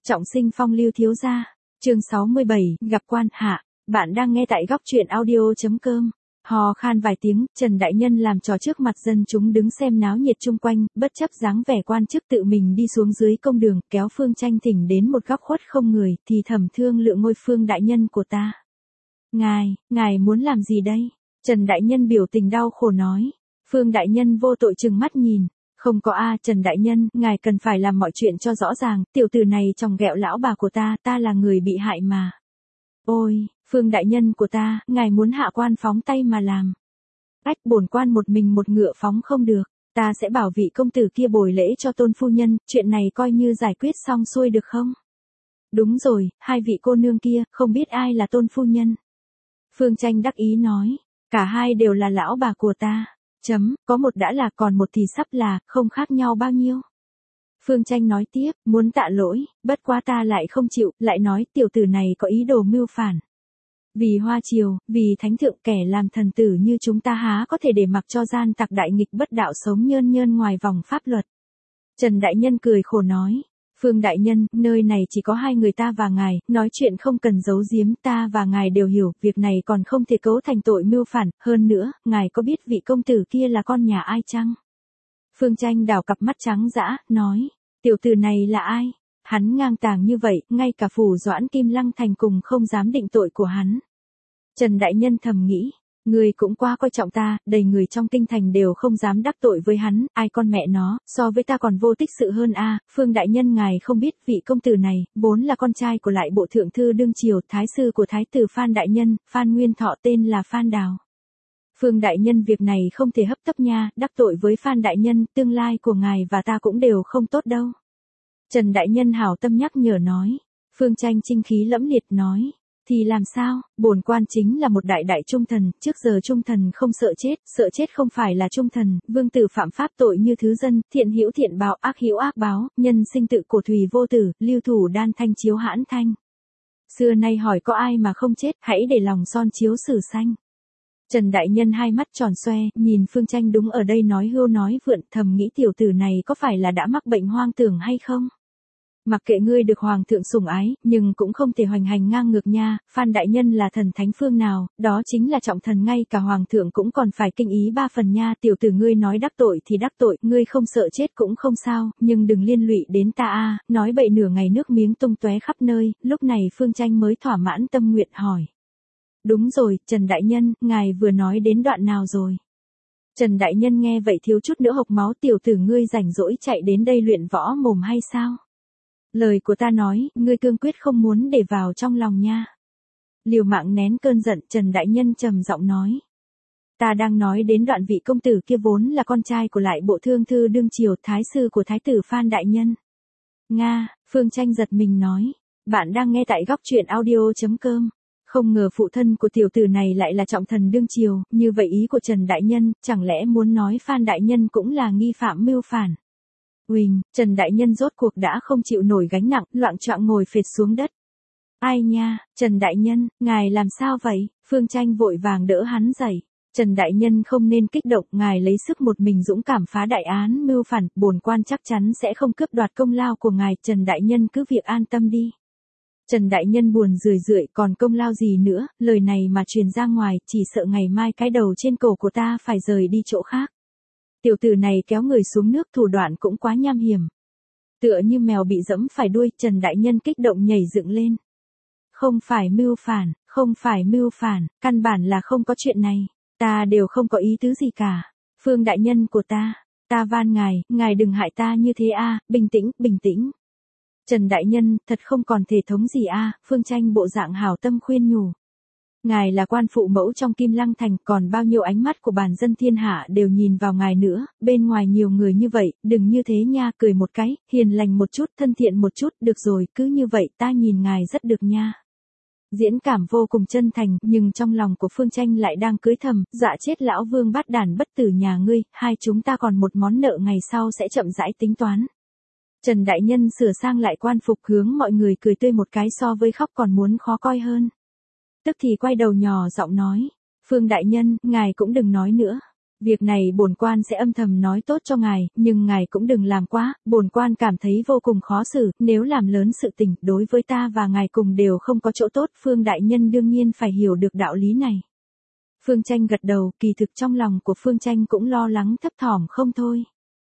Trọng sinh phong lưu thiếu gia. Chương 67, gặp quan hạ. Bạn đang nghe tại góc truyện audio.com. Hò khan vài tiếng, Trần Đại Nhân làm trò trước mặt dân chúng đứng xem náo nhiệt chung quanh, bất chấp dáng vẻ quan chức tự mình đi xuống dưới công đường, kéo Phương Tranh thỉnh đến một góc khuất không người, thì thầm thương lượng ngôi Phương Đại Nhân của ta. Ngài muốn làm gì đây? Trần Đại Nhân biểu tình đau khổ nói. Phương Đại Nhân vô tội trừng mắt nhìn. Không có Trần Đại Nhân, ngài cần phải làm mọi chuyện cho rõ ràng, tiểu tử này chòng ghẹo lão bà của ta là người bị hại mà. Ôi, Phương Đại Nhân của ta, ngài muốn hạ quan phóng tay mà làm. Bổn quan một mình một ngựa phóng không được, ta sẽ bảo vị công tử kia bồi lễ cho tôn phu nhân, chuyện này coi như giải quyết xong xuôi được không? Đúng rồi, hai vị cô nương kia, không biết ai là tôn phu nhân. Phương Tranh đắc ý nói, cả hai đều là lão bà của ta. Có một đã là, còn một thì sắp là, không khác nhau bao nhiêu. Phương Tranh nói tiếp, muốn tạ lỗi, bất quá ta lại không chịu, lại nói tiểu tử này có ý đồ mưu phản. Vì hoa triều, vì thánh thượng, kẻ làm thần tử như chúng ta há có thể để mặc cho gian tặc đại nghịch bất đạo sống nhơn nhơn ngoài vòng pháp luật. Trần Đại Nhân cười khổ nói. Phương Đại Nhân, nơi này chỉ có hai người ta và ngài, nói chuyện không cần giấu giếm, ta và ngài đều hiểu, việc này còn không thể cấu thành tội mưu phản, hơn nữa, ngài có biết vị công tử kia là con nhà ai chăng? Phương Tranh đảo cặp mắt trắng dã, nói, tiểu tử này là ai? Hắn ngang tàng như vậy, ngay cả phủ Doãn Kim Lăng thành cùng không dám định tội của hắn. Trần Đại Nhân thầm nghĩ. Người cũng quá coi trọng ta, đầy người trong kinh thành đều không dám đắc tội với hắn, ai con mẹ nó, so với ta còn vô tích sự hơn Phương Đại Nhân ngài không biết vị công tử này, vốn là con trai của lại bộ thượng thư đương triều, thái sư của thái tử Phan Đại Nhân, Phan Nguyên Thọ tên là Phan Đào. Phương Đại Nhân việc này không thể hấp tấp nha, đắc tội với Phan Đại Nhân, tương lai của ngài và ta cũng đều không tốt đâu. Trần Đại Nhân hảo tâm nhắc nhở nói, Phương Tranh chinh khí lẫm liệt nói. Thì làm sao, bổn quan chính là một đại trung thần, trước giờ trung thần không sợ chết không phải là trung thần, vương tử phạm pháp tội như thứ dân, thiện hữu thiện báo, ác hữu ác báo, nhân sinh tự cổ thủy vô tử, lưu thủ đan thanh chiếu hãn thanh. Xưa nay hỏi có ai mà không chết, hãy để lòng son chiếu sử xanh. Trần Đại Nhân hai mắt tròn xoe, nhìn Phương Tranh đúng ở đây nói hưu nói vượn, thầm nghĩ tiểu tử này có phải là đã mắc bệnh hoang tưởng hay không? Mặc kệ ngươi được hoàng thượng sủng ái, nhưng cũng không thể hoành hành ngang ngược nha, Phan Đại Nhân là thần thánh phương nào, đó chính là trọng thần, ngay cả hoàng thượng cũng còn phải kinh ý ba phần nha, tiểu tử ngươi nói đắc tội thì đắc tội, ngươi không sợ chết cũng không sao, nhưng đừng liên lụy đến ta nói bậy nửa ngày nước miếng tung tóe khắp nơi, lúc này Phương Tranh mới thỏa mãn tâm nguyện hỏi. Đúng rồi, Trần Đại Nhân, ngài vừa nói đến đoạn nào rồi? Trần Đại Nhân nghe vậy thiếu chút nữa hộc máu, tiểu tử ngươi rảnh rỗi chạy đến đây luyện võ mồm hay sao? Lời của ta nói, ngươi cương quyết không muốn để vào trong lòng nha. Liều mạng nén cơn giận, Trần Đại Nhân trầm giọng nói. Ta đang nói đến đoạn vị công tử kia vốn là con trai của lại bộ thương thư đương triều, thái sư của thái tử Phan Đại Nhân. Phương Tranh giật mình nói. Bạn đang nghe tại góc truyện audio.com. Không ngờ phụ thân của tiểu tử này lại là trọng thần đương triều, như vậy ý của Trần Đại Nhân, chẳng lẽ muốn nói Phan Đại Nhân cũng là nghi phạm mưu phản. Trần Đại Nhân rốt cuộc đã không chịu nổi gánh nặng, loạng choạng ngồi phệt xuống đất. Ai nha, Trần Đại Nhân, ngài làm sao vậy? Phương Tranh vội vàng đỡ hắn dậy. Trần Đại Nhân không nên kích động, ngài lấy sức một mình dũng cảm phá đại án mưu phản, bổn quan chắc chắn sẽ không cướp đoạt công lao của ngài, Trần Đại Nhân cứ việc an tâm đi. Trần Đại Nhân buồn rười, còn công lao gì nữa, lời này mà truyền ra ngoài, chỉ sợ ngày mai cái đầu trên cổ của ta phải rời đi chỗ khác. Tiểu tử này kéo người xuống nước, thủ đoạn cũng quá nham hiểm. Tựa như mèo bị dẫm phải đuôi, Trần Đại Nhân kích động nhảy dựng lên. Không phải mưu phản, căn bản là không có chuyện này. Ta đều không có ý tứ gì cả. Phương Đại Nhân của ta van ngài đừng hại ta như thế bình tĩnh. Trần Đại Nhân, thật không còn thể thống gì Phương Tranh bộ dạng hảo tâm khuyên nhủ. Ngài là quan phụ mẫu trong Kim Lăng thành, còn bao nhiêu ánh mắt của bản dân thiên hạ đều nhìn vào ngài nữa, bên ngoài nhiều người như vậy, đừng như thế nha, cười một cái, hiền lành một chút, thân thiện một chút, được rồi, cứ như vậy, ta nhìn ngài rất được nha. Diễn cảm vô cùng chân thành, nhưng trong lòng của Phương Tranh lại đang cưới thầm, dọa chết lão vương bát đản bất tử nhà ngươi, hai chúng ta còn một món nợ ngày sau sẽ chậm rãi tính toán. Trần Đại Nhân sửa sang lại quan phục hướng mọi người cười tươi một cái, so với khóc còn muốn khó coi hơn. Tức thì quay đầu nhỏ giọng nói, Phương Đại Nhân, ngài cũng đừng nói nữa. Việc này bổn quan sẽ âm thầm nói tốt cho ngài, nhưng ngài cũng đừng làm quá, bổn quan cảm thấy vô cùng khó xử, nếu làm lớn sự tình, đối với ta và ngài cùng đều không có chỗ tốt, Phương đại nhân đương nhiên phải hiểu được đạo lý này. Phương Tranh gật đầu, kỳ thực trong lòng của Phương Tranh cũng lo lắng thấp thỏm không thôi.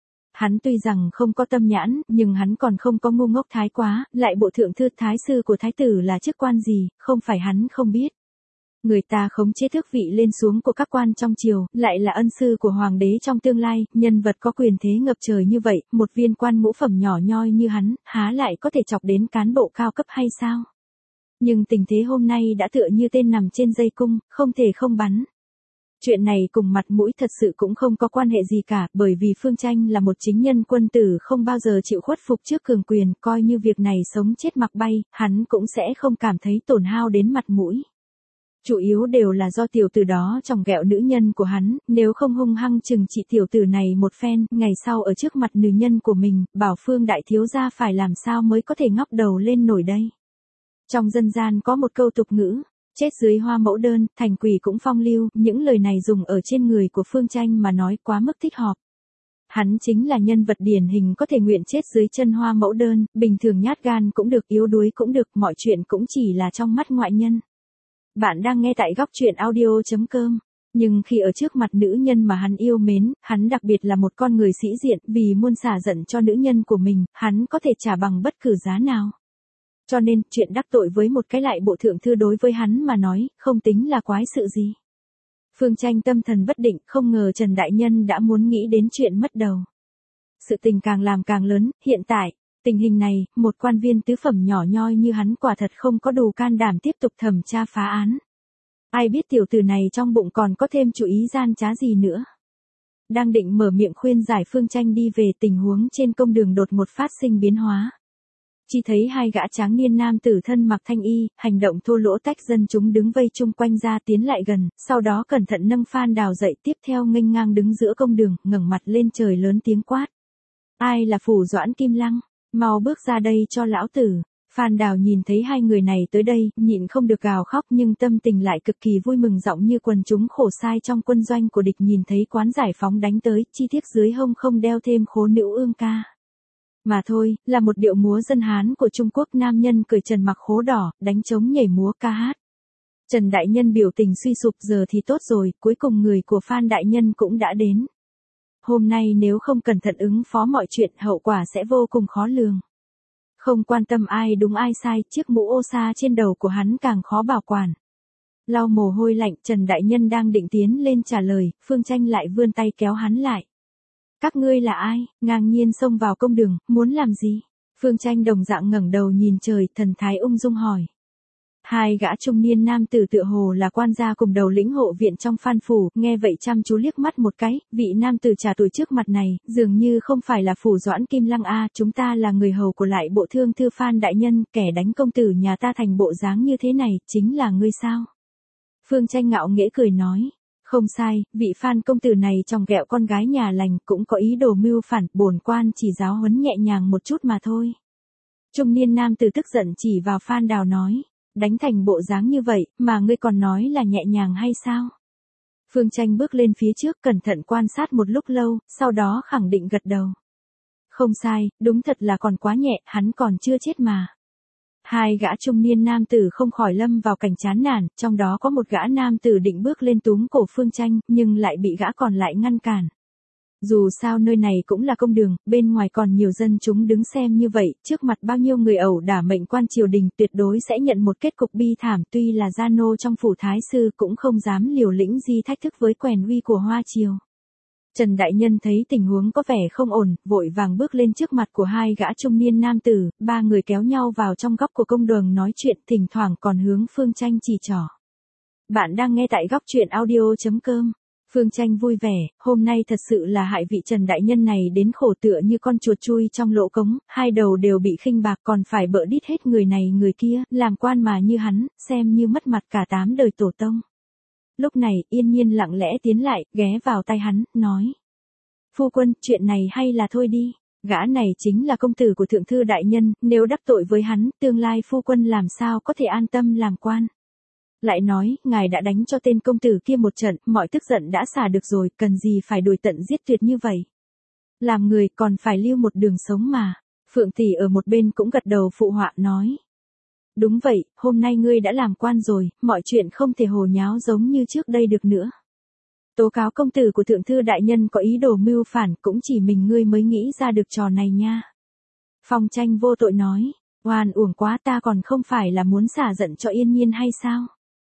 Hắn tuy rằng không có tâm nhãn, nhưng hắn còn không có ngu ngốc thái quá, lại bộ thượng thư thái sư của thái tử là chức quan gì, không phải hắn không biết. Người ta khống chế thước vị lên xuống của các quan trong triều, lại là ân sư của hoàng đế trong tương lai, nhân vật có quyền thế ngập trời như vậy, một viên quan ngũ phẩm nhỏ nhoi như hắn, há lại có thể chọc đến cán bộ cao cấp hay sao? Nhưng tình thế hôm nay đã tựa như tên nằm trên dây cung, không thể không bắn. Chuyện này cùng mặt mũi thật sự cũng không có quan hệ gì cả, bởi vì Phương Tranh là một chính nhân quân tử không bao giờ chịu khuất phục trước cường quyền, coi như việc này sống chết mặc bay, hắn cũng sẽ không cảm thấy tổn hao đến mặt mũi. Chủ yếu đều là do tiểu tử đó chòng ghẹo nữ nhân của hắn, nếu không hung hăng trừng trị tiểu tử này một phen, ngày sau ở trước mặt nữ nhân của mình, bảo Phương đại thiếu gia phải làm sao mới có thể ngóc đầu lên nổi đây. Trong dân gian có một câu tục ngữ, chết dưới hoa mẫu đơn, thành quỷ cũng phong lưu, những lời này dùng ở trên người của Phương Tranh mà nói quá mức thích hợp. Hắn chính là nhân vật điển hình có thể nguyện chết dưới chân hoa mẫu đơn, bình thường nhát gan cũng được, yếu đuối cũng được, mọi chuyện cũng chỉ là trong mắt ngoại nhân. Bạn đang nghe tại góc truyện audio.com. Nhưng khi ở trước mặt nữ nhân mà hắn yêu mến, hắn đặc biệt là một con người sĩ diện, vì muốn xả giận cho nữ nhân của mình, hắn có thể trả bằng bất cứ giá nào. Cho nên, chuyện đắc tội với một cái lại bộ thượng thư đối với hắn mà nói, không tính là quái sự gì. Phương Tranh tâm thần bất định, không ngờ Trần Đại Nhân đã muốn nghĩ đến chuyện mất đầu. Sự tình càng làm càng lớn, hiện tại, tình hình này, một quan viên tứ phẩm nhỏ nhoi như hắn quả thật không có đủ can đảm tiếp tục thẩm tra phá án. Ai biết tiểu tử này trong bụng còn có thêm chủ ý gian trá gì nữa. Đang định mở miệng khuyên giải Phương Tranh đi về, tình huống trên công đường đột một phát sinh biến hóa. Chỉ thấy hai gã tráng niên nam tử thân mặc thanh y, hành động thô lỗ tách dân chúng đứng vây chung quanh ra tiến lại gần, sau đó cẩn thận nâng Phan Đào dậy, tiếp theo nghênh ngang đứng giữa công đường, ngẩng mặt lên trời lớn tiếng quát. Ai là phủ Doãn Kim Lăng? Mau bước ra đây cho lão tử. Phan Đào nhìn thấy hai người này tới đây, nhịn không được gào khóc nhưng tâm tình lại cực kỳ vui mừng, giọng như quần chúng khổ sai trong quân doanh của địch nhìn thấy quán giải phóng đánh tới, chi tiết dưới hông không đeo thêm khố nữ ương ca. Mà thôi, là một điệu múa dân Hán của Trung Quốc, nam nhân cởi trần mặc khố đỏ, đánh trống nhảy múa ca hát. Trần Đại Nhân biểu tình suy sụp, giờ thì tốt rồi, cuối cùng người của Phan Đại Nhân cũng đã đến. Hôm nay nếu không cẩn thận ứng phó mọi chuyện, hậu quả sẽ vô cùng khó lường. Không quan tâm ai đúng ai sai, chiếc mũ ô sa trên đầu của hắn càng khó bảo quản. Lau mồ hôi lạnh, Trần Đại Nhân đang định tiến lên trả lời, Phương Tranh lại vươn tay kéo hắn lại. Các ngươi là ai? Ngang nhiên xông vào công đường, muốn làm gì? Phương Tranh đồng dạng ngẩng đầu nhìn trời, thần thái ung dung hỏi. Hai gã trung niên nam tử tựa hồ là quan gia cùng đầu lĩnh hộ viện trong Phan phủ, nghe vậy chăm chú liếc mắt một cái, vị nam tử trà tuổi trước mặt này, dường như không phải là phủ Doãn Kim Lăng a, chúng ta là người hầu của lại bộ thương thư Phan đại nhân, kẻ đánh công tử nhà ta thành bộ dáng như thế này, chính là ngươi sao? Phương Tranh ngạo nghễ cười nói. Không sai, vị Phan công tử này chòng ghẹo con gái nhà lành, cũng có ý đồ mưu phản, bổn quan chỉ giáo huấn nhẹ nhàng một chút mà thôi. Trung niên nam tử tức giận chỉ vào Phan Đào nói. Đánh thành bộ dáng như vậy, mà ngươi còn nói là nhẹ nhàng hay sao? Phương Tranh bước lên phía trước, cẩn thận quan sát một lúc lâu, sau đó khẳng định gật đầu. Không sai, đúng thật là còn quá nhẹ, hắn còn chưa chết mà. Hai gã trung niên nam tử không khỏi lâm vào cảnh chán nản, trong đó có một gã nam tử định bước lên túm cổ Phương Tranh, nhưng lại bị gã còn lại ngăn cản. Dù sao nơi này cũng là công đường, bên ngoài còn nhiều dân chúng đứng xem như vậy, trước mặt bao nhiêu người ẩu đả mệnh quan triều đình, tuyệt đối sẽ nhận một kết cục bi thảm, tuy là gia nô trong phủ thái sư cũng không dám liều lĩnh gì thách thức với quyền uy của Hoa triều. Trần Đại Nhân thấy tình huống có vẻ không ổn, vội vàng bước lên trước mặt của hai gã trung niên nam tử, ba người kéo nhau vào trong góc của công đường nói chuyện, thỉnh thoảng còn hướng Phương Tranh chỉ trỏ. Bạn đang nghe tại góc truyện audio.com. Phương Tranh vui vẻ, hôm nay thật sự là hại vị Trần Đại Nhân này đến khổ, tựa như con chuột chui trong lỗ cống, hai đầu đều bị khinh bạc, còn phải bợ đít hết người này người kia, làm quan mà như hắn, xem như mất mặt cả 8 đời tổ tông. Lúc này, Yên Nhiên lặng lẽ tiến lại, ghé vào tai hắn, nói. Phu quân, chuyện này hay là thôi đi, gã này chính là công tử của Thượng thư Đại Nhân, nếu đắc tội với hắn, tương lai phu quân làm sao có thể an tâm làm quan. Lại nói, ngài đã đánh cho tên công tử kia một trận, mọi tức giận đã xả được rồi, cần gì phải đuổi tận giết tuyệt như vậy. Làm người còn phải lưu một đường sống mà. Phượng tỷ ở một bên cũng gật đầu phụ họa nói. Đúng vậy, hôm nay ngươi đã làm quan rồi, mọi chuyện không thể hồ nháo giống như trước đây được nữa. Tố cáo công tử của thượng thư đại nhân có ý đồ mưu phản, cũng chỉ mình ngươi mới nghĩ ra được trò này nha. Phong Tranh vô tội nói, oan uổng quá, ta còn không phải là muốn xả giận cho Yên Nhiên hay sao?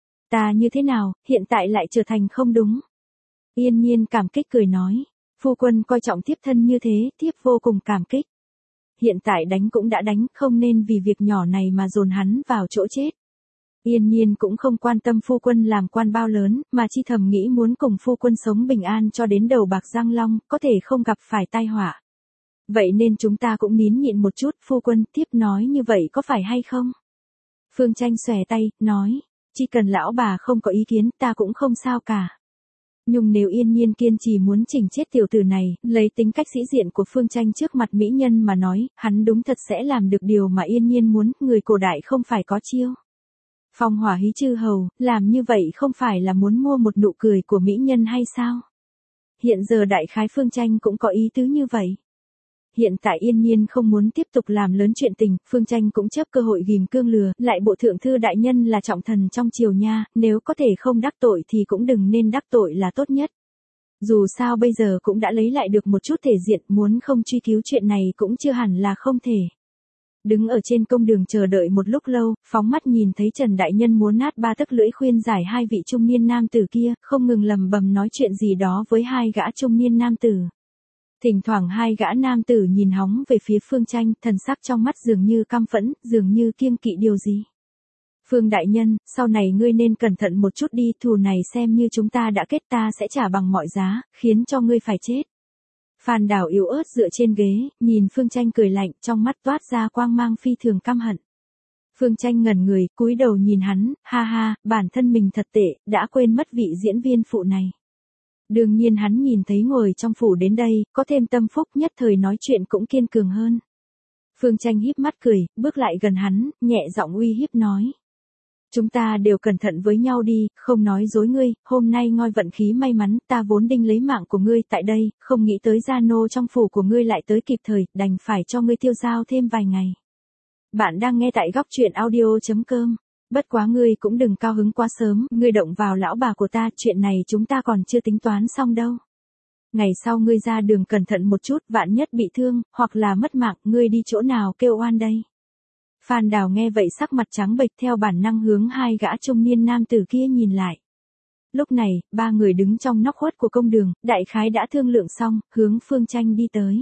Ta như thế nào, hiện tại lại trở thành không đúng. Yên Nhiên cảm kích cười nói, phu quân coi trọng thiếp thân như thế, thiếp vô cùng cảm kích. Hiện tại đánh cũng đã đánh, không nên vì việc nhỏ này mà dồn hắn vào chỗ chết. Yên Nhiên cũng không quan tâm phu quân làm quan bao lớn, mà chi thầm nghĩ muốn cùng phu quân sống bình an cho đến đầu bạc răng long, có thể không gặp phải tai họa. Vậy nên chúng ta cũng nín nhịn một chút, phu quân, tiếp nói như vậy có phải hay không? Phương Tranh xòe tay, nói, chỉ cần lão bà không có ý kiến, ta cũng không sao cả. Nhưng nếu Yên Nhiên kiên trì muốn chỉnh chết tiểu tử này, lấy tính cách sĩ diện của Phương Tranh trước mặt mỹ nhân mà nói, hắn đúng thật sẽ làm được điều mà Yên Nhiên muốn, người cổ đại không phải có chiêu. Phong Hỏa Hí chư hầu, làm như vậy không phải là muốn mua một nụ cười của mỹ nhân hay sao? Hiện giờ đại khái Phương Tranh cũng có ý tứ như vậy. Hiện tại Yên Nhiên không muốn tiếp tục làm lớn chuyện tình, Phương Tranh cũng chấp cơ hội ghim cương lừa, lại bộ thượng thư đại nhân là trọng thần trong triều nha, nếu có thể không đắc tội thì cũng đừng nên đắc tội là tốt nhất. Dù sao bây giờ cũng đã lấy lại được một chút thể diện, muốn không truy cứu chuyện này cũng chưa hẳn là không thể. Đứng ở trên công đường chờ đợi một lúc lâu, phóng mắt nhìn thấy Trần Đại Nhân muốn nát ba tấc lưỡi khuyên giải hai vị trung niên nam tử kia, không ngừng lầm bầm nói chuyện gì đó với hai gã trung niên nam tử. Thỉnh thoảng hai gã nam tử nhìn hóng về phía Phương Tranh, thần sắc trong mắt dường như căm phẫn, dường như kiêng kỵ điều gì. Phương Đại Nhân, sau này ngươi nên cẩn thận một chút đi, thù này xem như chúng ta đã kết, ta sẽ trả bằng mọi giá, khiến cho ngươi phải chết. Phan Đào yếu ớt dựa trên ghế, nhìn Phương Tranh cười lạnh, trong mắt toát ra quang mang phi thường căm hận. Phương Tranh ngẩn người, cúi đầu nhìn hắn, ha ha, bản thân mình thật tệ, đã quên mất vị diễn viên phụ này. Đương nhiên hắn nhìn thấy ngồi trong phủ đến đây, có thêm tâm phúc, nhất thời nói chuyện cũng kiên cường hơn. Phương Tranh híp mắt cười, bước lại gần hắn, nhẹ giọng uy hiếp nói. Chúng ta đều cẩn thận với nhau đi, không nói dối ngươi, hôm nay ngoi vận khí may mắn, ta vốn định lấy mạng của ngươi tại đây, không nghĩ tới gia nô trong phủ của ngươi lại tới kịp thời, đành phải cho ngươi tiêu dao thêm vài ngày. Bạn đang nghe tại góc truyện audio.com. Bất quá ngươi cũng đừng cao hứng quá sớm, ngươi động vào lão bà của ta, chuyện này chúng ta còn chưa tính toán xong đâu. Ngày sau ngươi ra đường cẩn thận một chút, vạn nhất bị thương, hoặc là mất mạng, ngươi đi chỗ nào kêu oan đây. Phan Đào nghe vậy sắc mặt trắng bệch, theo bản năng hướng hai gã trung niên nam tử kia nhìn lại. Lúc này, ba người đứng trong nóc khuất của công đường, đại khái đã thương lượng xong, hướng Phương Tranh đi tới.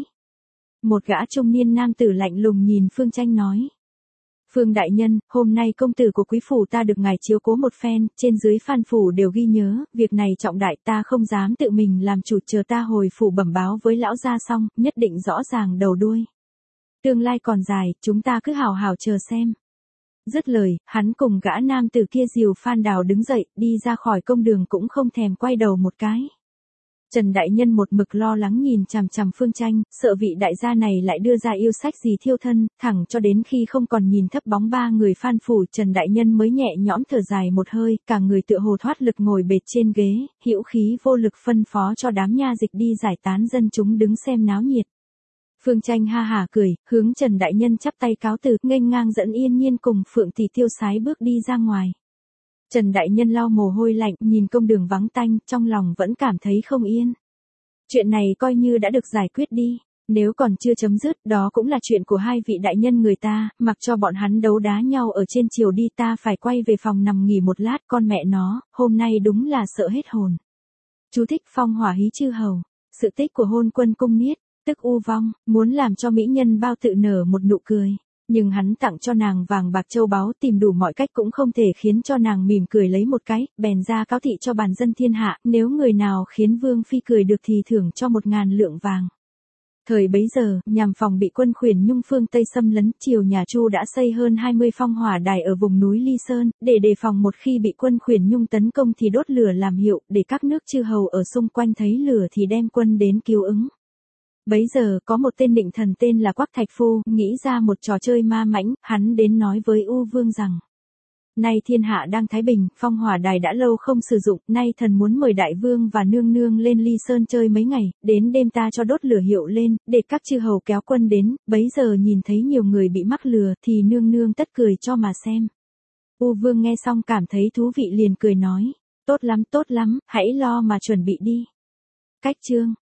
Một gã trung niên nam tử lạnh lùng nhìn Phương Tranh nói. Phương Đại Nhân, hôm nay công tử của quý phủ ta được ngài chiếu cố một phen, trên dưới Phan phủ đều ghi nhớ, việc này trọng đại, ta không dám tự mình làm chủ, chờ ta hồi phủ bẩm báo với lão gia xong, nhất định rõ ràng đầu đuôi. Tương lai còn dài, chúng ta cứ hào hào chờ xem. Dứt lời, hắn cùng gã nam tử kia dìu Phan Đào đứng dậy, đi ra khỏi công đường cũng không thèm quay đầu một cái. Trần Đại Nhân một mực lo lắng nhìn chằm chằm Phương Tranh, sợ vị đại gia này lại đưa ra yêu sách gì thiêu thân, thẳng cho đến khi không còn nhìn thấp bóng ba người Phan phủ, Trần Đại Nhân mới nhẹ nhõm thở dài một hơi, cả người tựa hồ thoát lực ngồi bệt trên ghế, hữu khí vô lực phân phó cho đám nha dịch đi giải tán dân chúng đứng xem náo nhiệt. Phương Tranh ha hả cười, hướng Trần Đại Nhân chắp tay cáo từ, nghênh ngang dẫn Yên Nhiên cùng Phượng tỷ tiêu sái bước đi ra ngoài. Trần Đại Nhân lau mồ hôi lạnh, nhìn công đường vắng tanh, trong lòng vẫn cảm thấy không yên. Chuyện này coi như đã được giải quyết đi, nếu còn chưa chấm dứt, đó cũng là chuyện của hai vị đại nhân người ta, mặc cho bọn hắn đấu đá nhau ở trên chiều đi, ta phải quay về phòng nằm nghỉ một lát, con mẹ nó, hôm nay đúng là sợ hết hồn. Chú thích Phong Hỏa Hí chư hầu, sự tích của Hôn Quân Cung Niết, tức U Vong, muốn làm cho mỹ nhân bao tự nở một nụ cười. Nhưng hắn tặng cho nàng vàng bạc châu báu, tìm đủ mọi cách cũng không thể khiến cho nàng mỉm cười lấy một cái, bèn ra cáo thị cho bàn dân thiên hạ, nếu người nào khiến Vương Phi cười được thì thưởng cho 1.000 lượng vàng. Thời bấy giờ, nhằm phòng bị quân Khuyển Nhung phương Tây xâm lấn, triều nhà Chu đã xây hơn 20 phong hỏa đài ở vùng núi Ly Sơn, để đề phòng một khi bị quân Khuyển Nhung tấn công thì đốt lửa làm hiệu, để các nước chư hầu ở xung quanh thấy lửa thì đem quân đến cứu ứng. Bấy giờ có một tên định thần tên là Quắc Thạch Phu, nghĩ ra một trò chơi ma mãnh, hắn đến nói với U Vương rằng. nay thiên hạ đang thái bình, phong hỏa đài đã lâu không sử dụng, nay thần muốn mời đại vương và nương nương lên Ly Sơn chơi mấy ngày, đến đêm ta cho đốt lửa hiệu lên, để các chư hầu kéo quân đến, bấy giờ nhìn thấy nhiều người bị mắc lừa thì nương nương tất cười cho mà xem. U Vương nghe xong cảm thấy thú vị liền cười nói, tốt lắm, hãy lo mà chuẩn bị đi. Cách chương